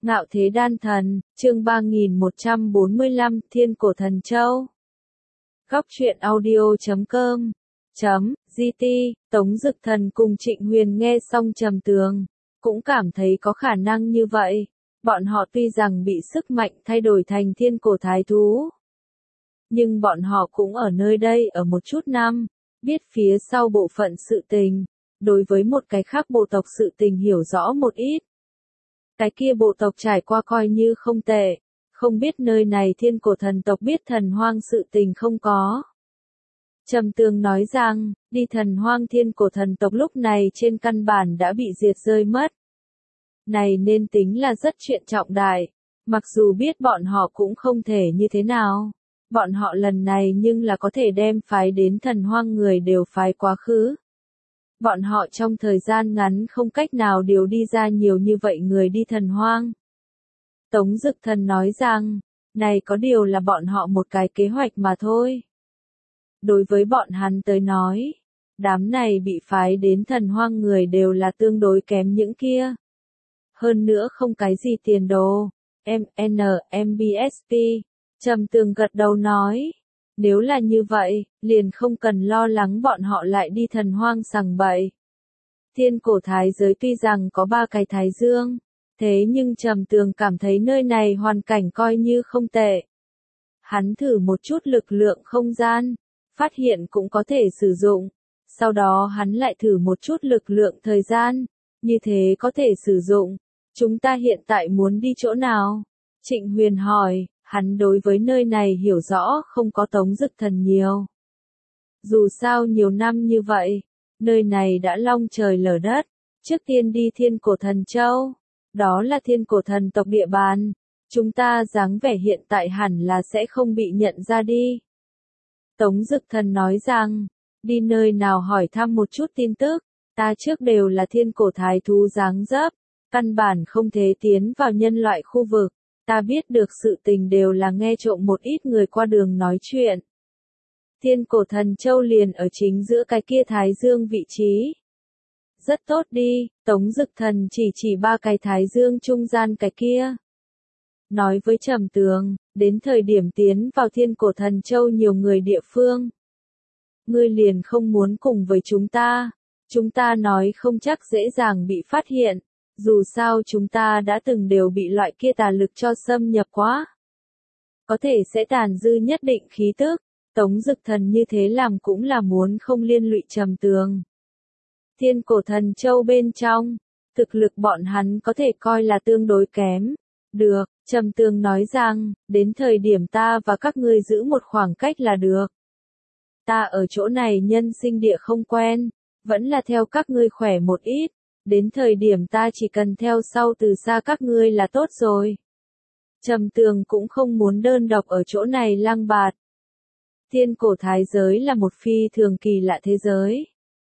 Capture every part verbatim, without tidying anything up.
Ngạo Thế Đan Thần, chương ba nghìn một trăm bốn mươi lăm, Thiên Cổ Thần Châu. Góc truyện audio chấm com chấm gt. Tống Dực Thần cùng Trịnh Huyền nghe xong trầm tường, cũng cảm thấy có khả năng như vậy. Bọn họ tuy rằng bị sức mạnh thay đổi thành thiên cổ thái thú, nhưng bọn họ cũng ở nơi đây ở một chút năm, biết phía sau bộ phận sự tình, đối với một cái khác bộ tộc sự tình hiểu rõ một ít. Cái kia bộ tộc trải qua coi như không tệ, không biết nơi này thiên cổ thần tộc biết thần hoang sự tình không có. Trầm Tường nói rằng, đi thần hoang thiên cổ thần tộc lúc này trên căn bản đã bị diệt rơi mất. Này nên tính là rất chuyện trọng đại, mặc dù biết bọn họ cũng không thể như thế nào. Bọn họ lần này nhưng là có thể đem phái đến thần hoang người đều phái quá khứ. Bọn họ trong thời gian ngắn không cách nào điều đi ra nhiều như vậy người đi thần hoang. Tống Dực Thần nói rằng, này có điều là bọn họ một cái kế hoạch mà thôi. Đối với bọn hắn tới nói, đám này bị phái đến thần hoang người đều là tương đối kém những kia. Hơn nữa không cái gì tiền đồ. em en em bê ét pê, Trầm Tường gật đầu nói. Nếu là như vậy, liền không cần lo lắng bọn họ lại đi thần hoang sằng bậy. Thiên cổ thái giới tuy rằng có ba cái thái dương, thế nhưng Trầm Tường cảm thấy nơi này hoàn cảnh coi như không tệ. Hắn thử một chút lực lượng không gian, phát hiện cũng có thể sử dụng. Sau đó hắn lại thử một chút lực lượng thời gian, như thế có thể sử dụng. Chúng ta hiện tại muốn đi chỗ nào? Trịnh Huyền hỏi. Hắn đối với nơi này hiểu rõ không có Tống Dực Thần nhiều. Dù sao nhiều năm như vậy, nơi này đã long trời lở đất. Trước tiên đi Thiên Cổ Thần Châu, đó là thiên cổ thần tộc địa bàn. Chúng ta dáng vẻ hiện tại hẳn là sẽ không bị nhận ra đi. Tống Dực Thần nói rằng, đi nơi nào hỏi thăm một chút tin tức, ta trước đều là thiên cổ thái thú dáng dấp, căn bản không thể tiến vào nhân loại khu vực. Ta biết được sự tình đều là nghe trộm một ít người qua đường nói chuyện. Thiên cổ thần châu liền ở chính giữa cái kia thái dương vị trí. Rất tốt đi, Tống Dực Thần chỉ chỉ ba cái thái dương trung gian cái kia. Nói với Trầm Tường, đến thời điểm tiến vào thiên cổ thần châu nhiều người địa phương. Ngươi liền không muốn cùng với chúng ta. Chúng ta nói không chắc dễ dàng bị phát hiện. Dù sao chúng ta đã từng đều bị loại kia tà lực cho xâm nhập quá. Có thể sẽ tàn dư nhất định khí tức. Tống Dực Thần như thế làm cũng là muốn không liên lụy Trầm Tường. Thiên cổ thần châu bên trong, thực lực bọn hắn có thể coi là tương đối kém. Được, Trầm Tường nói rằng, đến thời điểm ta và các ngươi giữ một khoảng cách là được. Ta ở chỗ này nhân sinh địa không quen, vẫn là theo các ngươi khỏe một ít. Đến thời điểm ta chỉ cần theo sau từ xa các ngươi là tốt rồi. Trầm Tường cũng không muốn đơn độc ở chỗ này lang bạt. Thiên cổ thái giới là một phi thường kỳ lạ thế giới.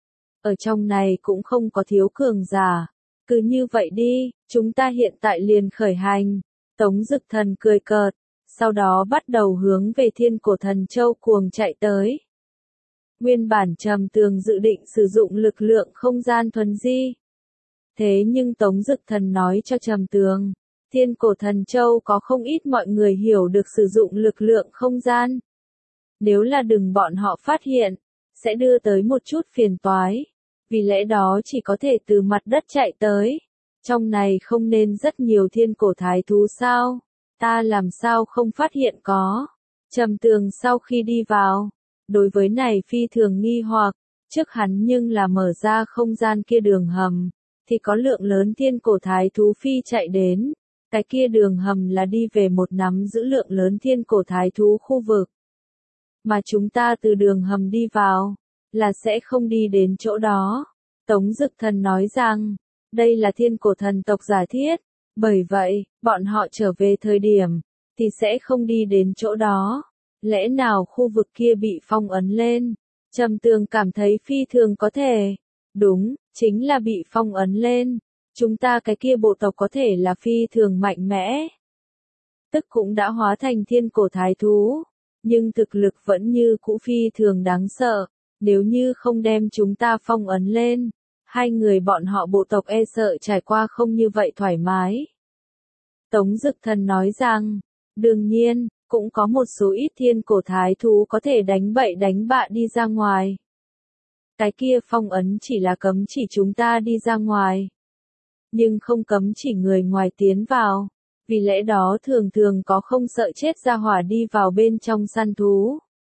Ở trong này cũng không có thiếu cường giả. Cứ như vậy đi, chúng ta hiện tại liền khởi hành. Tống Dực Thần cười cợt, sau đó bắt đầu hướng về thiên cổ thần châu cuồng chạy tới. Nguyên bản Trầm Tường dự định sử dụng lực lượng không gian thuần di. Thế nhưng Tống Dực Thần nói cho Trầm Tường, thiên cổ thần châu có không ít mọi người hiểu được sử dụng lực lượng không gian. Nếu là đừng bọn họ phát hiện, sẽ đưa tới một chút phiền toái. Vì lẽ đó chỉ có thể từ mặt đất chạy tới. Trong này không nên rất nhiều thiên cổ thái thú sao? Ta làm sao không phát hiện có? Trầm Tường sau khi đi vào, đối với này phi thường nghi hoặc, trước hắn nhưng là mở ra không gian kia đường hầm. Thì có lượng lớn thiên cổ thái thú phi chạy đến, cái kia đường hầm là đi về một nắm giữ lượng lớn thiên cổ thái thú khu vực. Mà chúng ta từ đường hầm đi vào, là sẽ không đi đến chỗ đó. Tống Dực Thần nói rằng, đây là thiên cổ thần tộc giả thiết, bởi vậy, bọn họ trở về thời điểm, thì sẽ không đi đến chỗ đó. Lẽ nào khu vực kia bị phong ấn lên? Trầm Tường cảm thấy phi thường có thể. Đúng, chính là bị phong ấn lên. Chúng ta cái kia bộ tộc có thể là phi thường mạnh mẽ. Tức cũng đã hóa thành thiên cổ thái thú. Nhưng thực lực vẫn như cũ phi thường đáng sợ. Nếu như không đem chúng ta phong ấn lên, hai người bọn họ bộ tộc e sợ trải qua không như vậy thoải mái. Tống Dực Thần nói rằng, đương nhiên, cũng có một số ít thiên cổ thái thú có thể đánh bậy đánh bạ đi ra ngoài. Cái kia phong ấn chỉ là cấm chỉ chúng ta đi ra ngoài. Nhưng không cấm chỉ người ngoài tiến vào. Vì lẽ đó thường thường có không sợ chết ra hỏa đi vào bên trong săn thú.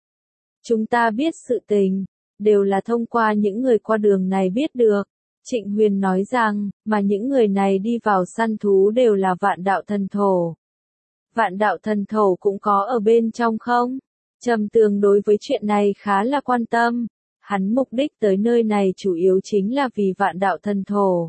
Chúng ta biết sự tình, đều là thông qua những người qua đường này biết được. Trịnh Huyền nói rằng, mà những người này đi vào săn thú đều là vạn đạo thần thổ. Vạn đạo thần thổ cũng có ở bên trong không? Trầm Tường đối với chuyện này khá là quan tâm. Hắn mục đích tới nơi này chủ yếu chính là vì vạn đạo thần thổ.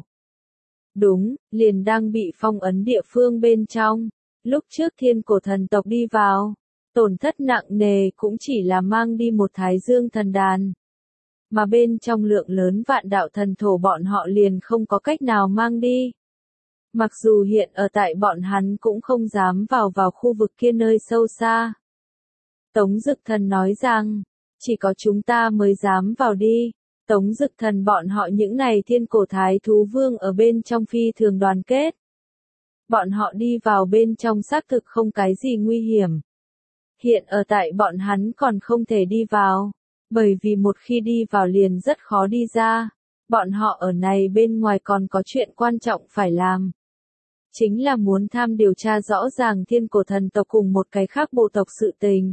Đúng, liền đang bị phong ấn địa phương bên trong. Lúc trước thiên cổ thần tộc đi vào, tổn thất nặng nề cũng chỉ là mang đi một thái dương thần đàn. Mà bên trong lượng lớn vạn đạo thần thổ bọn họ liền không có cách nào mang đi. Mặc dù hiện ở tại bọn hắn cũng không dám vào vào khu vực kia nơi sâu xa. Tống Dực Thần nói rằng, chỉ có chúng ta mới dám vào đi. Tống Dực Thần bọn họ những này thiên cổ thái thú vương ở bên trong phi thường đoàn kết. Bọn họ đi vào bên trong xác thực không cái gì nguy hiểm. Hiện ở tại bọn hắn còn không thể đi vào, bởi vì một khi đi vào liền rất khó đi ra. Bọn họ ở này bên ngoài còn có chuyện quan trọng phải làm. Chính là muốn tham điều tra rõ ràng thiên cổ thần tộc cùng một cái khác bộ tộc sự tình.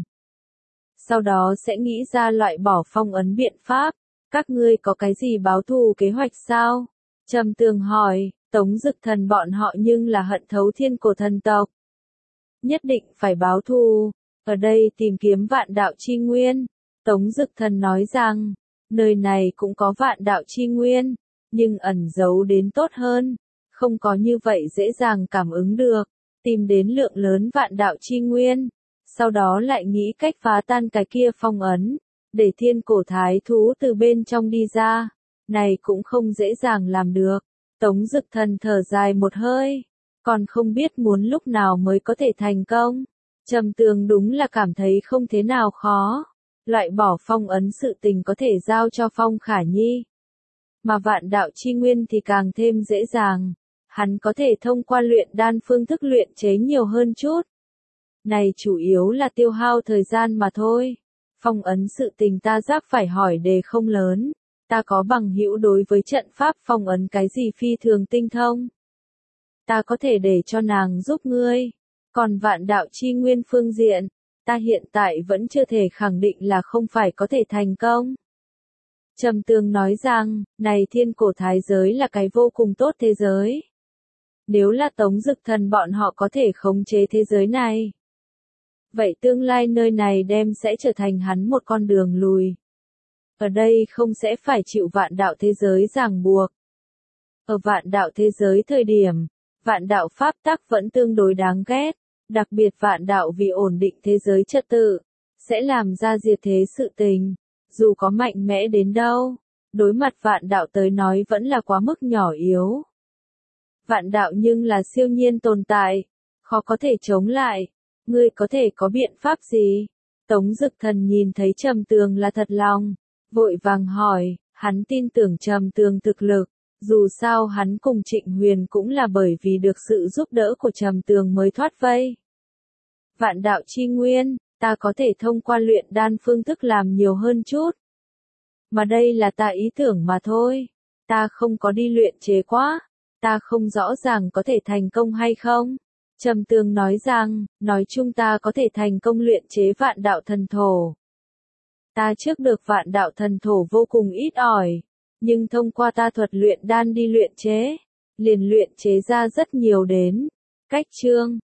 Sau đó sẽ nghĩ ra loại bỏ phong ấn biện pháp. Các ngươi có cái gì báo thù kế hoạch sao? Trầm Tường hỏi, Tống Dực Thần bọn họ nhưng là hận thấu thiên cổ thần tộc. Nhất định phải báo thù, ở đây tìm kiếm vạn đạo chi nguyên. Tống Dực Thần nói rằng, nơi này cũng có vạn đạo chi nguyên, nhưng ẩn giấu đến tốt hơn, không có như vậy dễ dàng cảm ứng được, tìm đến lượng lớn vạn đạo chi nguyên, sau đó lại nghĩ cách phá tan cái kia phong ấn, để thiên cổ thái thú từ bên trong đi ra, này cũng không dễ dàng làm được. Tống Dực Thần thở dài một hơi, còn không biết muốn lúc nào mới có thể thành công. Trầm Tường đúng là cảm thấy không thế nào khó. Loại bỏ phong ấn sự tình có thể giao cho Phong Khả Nhi. Mà vạn đạo chi nguyên thì càng thêm dễ dàng. Hắn có thể thông qua luyện đan phương thức luyện chế nhiều hơn chút. Này chủ yếu là tiêu hao thời gian mà thôi. Phong ấn sự tình ta giác phải hỏi đề không lớn. Ta có bằng hữu đối với trận pháp phong ấn cái gì phi thường tinh thông. Ta có thể để cho nàng giúp ngươi. Còn vạn đạo chi nguyên phương diện, ta hiện tại vẫn chưa thể khẳng định là không phải có thể thành công. Trầm Tường nói rằng, này thiên cổ thái giới là cái vô cùng tốt thế giới. Nếu là Tống Dực Thần bọn họ có thể khống chế thế giới này, vậy tương lai nơi này đem sẽ trở thành hắn một con đường lùi. Ở đây không sẽ phải chịu vạn đạo thế giới ràng buộc. Ở vạn đạo thế giới thời điểm, vạn đạo pháp tắc vẫn tương đối đáng ghét, đặc biệt vạn đạo vì ổn định thế giới trật tự, sẽ làm ra diệt thế sự tình, dù có mạnh mẽ đến đâu, đối mặt vạn đạo tới nói vẫn là quá mức nhỏ yếu. Vạn đạo nhưng là siêu nhiên tồn tại, khó có thể chống lại, ngươi có thể có biện pháp gì? Tống Dực Thần nhìn thấy Trầm Tường là thật lòng, vội vàng hỏi, hắn tin tưởng Trầm Tường thực lực, dù sao hắn cùng Trịnh Huyền cũng là bởi vì được sự giúp đỡ của Trầm Tường mới thoát vây. Vạn đạo chi nguyên, ta có thể thông qua luyện đan phương thức làm nhiều hơn chút. Mà đây là ta ý tưởng mà thôi, ta không có đi luyện chế quá, ta không rõ ràng có thể thành công hay không. Trầm Tường nói rằng, nói chung ta có thể thành công luyện chế vạn đạo thần thổ. Ta trước được vạn đạo thần thổ vô cùng ít ỏi, nhưng thông qua ta thuật luyện đan đi luyện chế, liền luyện chế ra rất nhiều đến. Cách chương